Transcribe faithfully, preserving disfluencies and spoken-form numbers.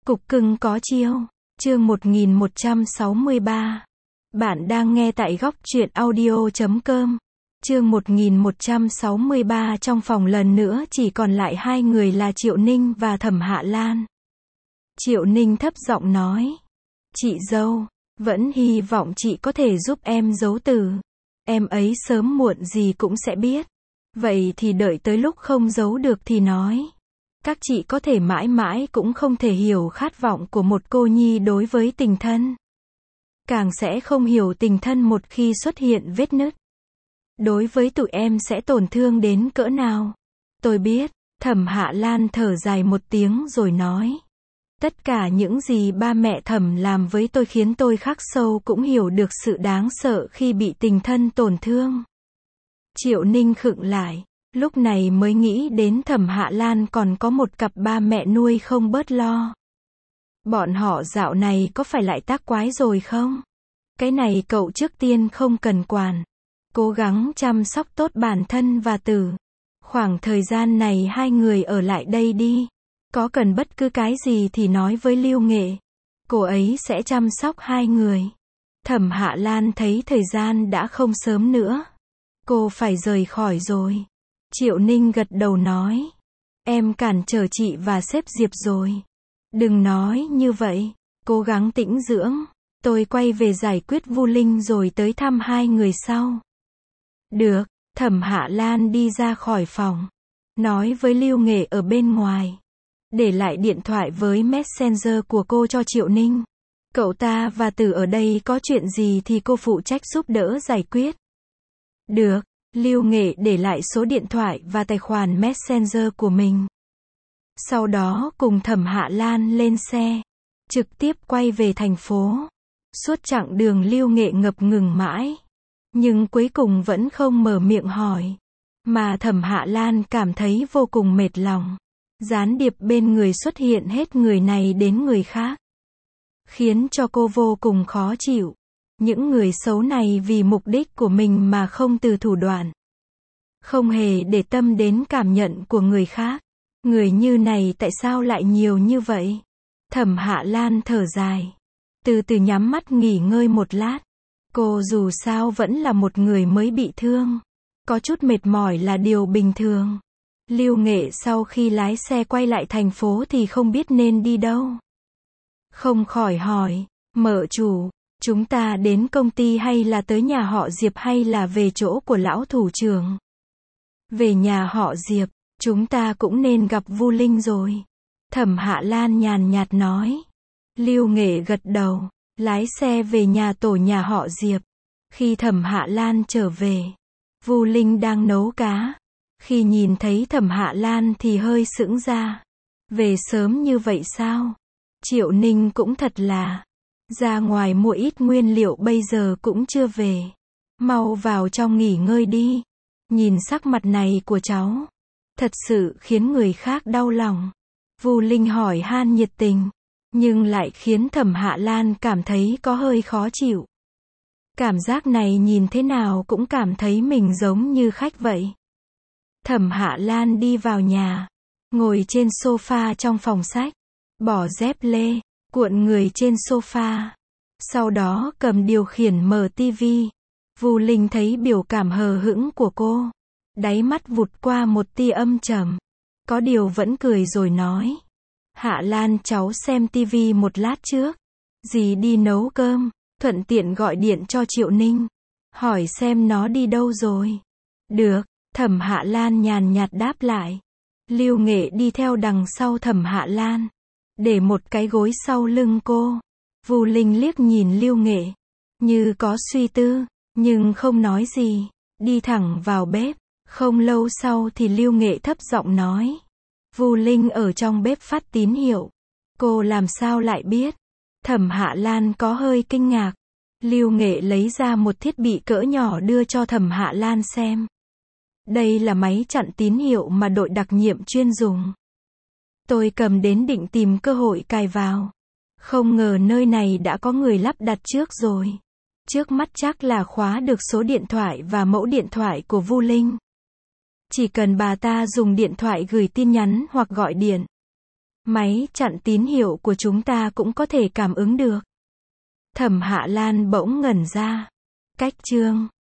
Cục cưng có chiêu. Chương một nghìn một trăm sáu mươi ba. Bạn đang nghe tại góc truyện audio chấm com. Chương một nghìn một trăm sáu mươi ba. Trong phòng lần nữa chỉ còn lại hai người là Triệu Ninh và Thẩm Hạ Lan. Triệu Ninh thấp giọng nói. Chị dâu, vẫn hy vọng chị có thể giúp em giấu từ. Em ấy sớm muộn gì cũng sẽ biết. Vậy thì đợi tới lúc không giấu được thì nói. Các chị có thể mãi mãi cũng không thể hiểu khát vọng của một cô nhi đối với tình thân. Càng sẽ không hiểu tình thân một khi xuất hiện vết nứt. Đối với tụi em sẽ tổn thương đến cỡ nào. Tôi biết. Thẩm Hạ Lan thở dài một tiếng rồi nói. Tất cả những gì ba mẹ Thẩm làm với tôi khiến tôi khắc sâu cũng hiểu được sự đáng sợ khi bị tình thân tổn thương. Triệu Ninh khựng lại. Lúc này mới nghĩ đến Thẩm Hạ Lan còn có một cặp ba mẹ nuôi không bớt lo. Bọn họ dạo này có phải lại tác quái rồi không? Cái này cậu trước tiên không cần quản. Cố gắng chăm sóc tốt bản thân và Tử. Khoảng thời gian này hai người ở lại đây đi. Có cần bất cứ cái gì thì nói với Lưu Nghệ. Cô ấy sẽ chăm sóc hai người. Thẩm Hạ Lan thấy thời gian đã không sớm nữa. Cô phải rời khỏi rồi. Triệu Ninh gật đầu nói. Em cản trở chị và sếp Diệp rồi. Đừng nói như vậy. Cố gắng tĩnh dưỡng. Tôi quay về giải quyết Vu Linh rồi tới thăm hai người sau. Được. Thẩm Hạ Lan đi ra khỏi phòng. Nói với Lưu Nghệ ở bên ngoài. Để lại điện thoại với Messenger của cô cho Triệu Ninh. Cậu ta và Tử ở đây có chuyện gì thì cô phụ trách giúp đỡ giải quyết. Được. Lưu Nghệ để lại số điện thoại và tài khoản Messenger của mình. Sau đó cùng Thẩm Hạ Lan lên xe. Trực tiếp quay về thành phố. Suốt chặng đường Lưu Nghệ ngập ngừng mãi. Nhưng cuối cùng vẫn không mở miệng hỏi. Mà Thẩm Hạ Lan cảm thấy vô cùng mệt lòng. Gián điệp bên người xuất hiện hết người này đến người khác. Khiến cho cô vô cùng khó chịu. Những người xấu này vì mục đích của mình mà không từ thủ đoạn. Không hề để tâm đến cảm nhận của người khác. Người như này tại sao lại nhiều như vậy? Thẩm Hạ Lan thở dài. Từ từ nhắm mắt nghỉ ngơi một lát. Cô dù sao vẫn là một người mới bị thương. Có chút mệt mỏi là điều bình thường. Lưu Nghệ sau khi lái xe quay lại thành phố thì không biết nên đi đâu. Không khỏi hỏi. Mợ chủ. Chúng ta đến công ty hay là tới nhà họ Diệp hay là về chỗ của lão thủ trưởng? Về nhà họ Diệp, chúng ta cũng nên gặp Vu Linh rồi. Thẩm Hạ Lan nhàn nhạt nói. Lưu Nghệ gật đầu, lái xe về nhà tổ nhà họ Diệp. Khi Thẩm Hạ Lan trở về, Vu Linh đang nấu cá. Khi nhìn thấy Thẩm Hạ Lan thì hơi sững ra. Về sớm như vậy sao? Triệu Ninh cũng thật là. Ra ngoài mua ít nguyên liệu bây giờ cũng chưa về. Mau vào trong nghỉ ngơi đi. Nhìn sắc mặt này của cháu. Thật sự khiến người khác đau lòng. Vu Linh hỏi han nhiệt tình. Nhưng lại khiến Thẩm Hạ Lan cảm thấy có hơi khó chịu. Cảm giác này nhìn thế nào cũng cảm thấy mình giống như khách vậy. Thẩm Hạ Lan đi vào nhà. Ngồi trên sofa trong phòng sách. Bỏ dép lê. Cuộn người trên sofa. Sau đó cầm điều khiển mở tivi. Vu Linh thấy biểu cảm hờ hững của cô. Đáy mắt vụt qua một tia âm trầm. Có điều vẫn cười rồi nói. Hạ Lan cháu xem tivi một lát trước. Dì đi nấu cơm. Thuận tiện gọi điện cho Triệu Ninh. Hỏi xem nó đi đâu rồi. Được. Thẩm Hạ Lan nhàn nhạt đáp lại. Lưu Nghệ đi theo đằng sau Thẩm Hạ Lan. Để một cái gối sau lưng cô. Vu Linh liếc nhìn Lưu Nghệ. Như có suy tư. Nhưng không nói gì. Đi thẳng vào bếp. Không lâu sau thì Lưu Nghệ thấp giọng nói. Vu Linh ở trong bếp phát tín hiệu. Cô làm sao lại biết? Thẩm Hạ Lan có hơi kinh ngạc. Lưu Nghệ lấy ra một thiết bị cỡ nhỏ đưa cho Thẩm Hạ Lan xem. Đây là máy chặn tín hiệu mà đội đặc nhiệm chuyên dùng. Tôi cầm đến định tìm cơ hội cài vào. Không ngờ nơi này đã có người lắp đặt trước rồi. Trước mắt chắc là khóa được số điện thoại và mẫu điện thoại của Vu Linh. Chỉ cần bà ta dùng điện thoại gửi tin nhắn hoặc gọi điện. Máy chặn tín hiệu của chúng ta cũng có thể cảm ứng được. Thẩm Hạ Lan bỗng ngẩn ra. Cách chương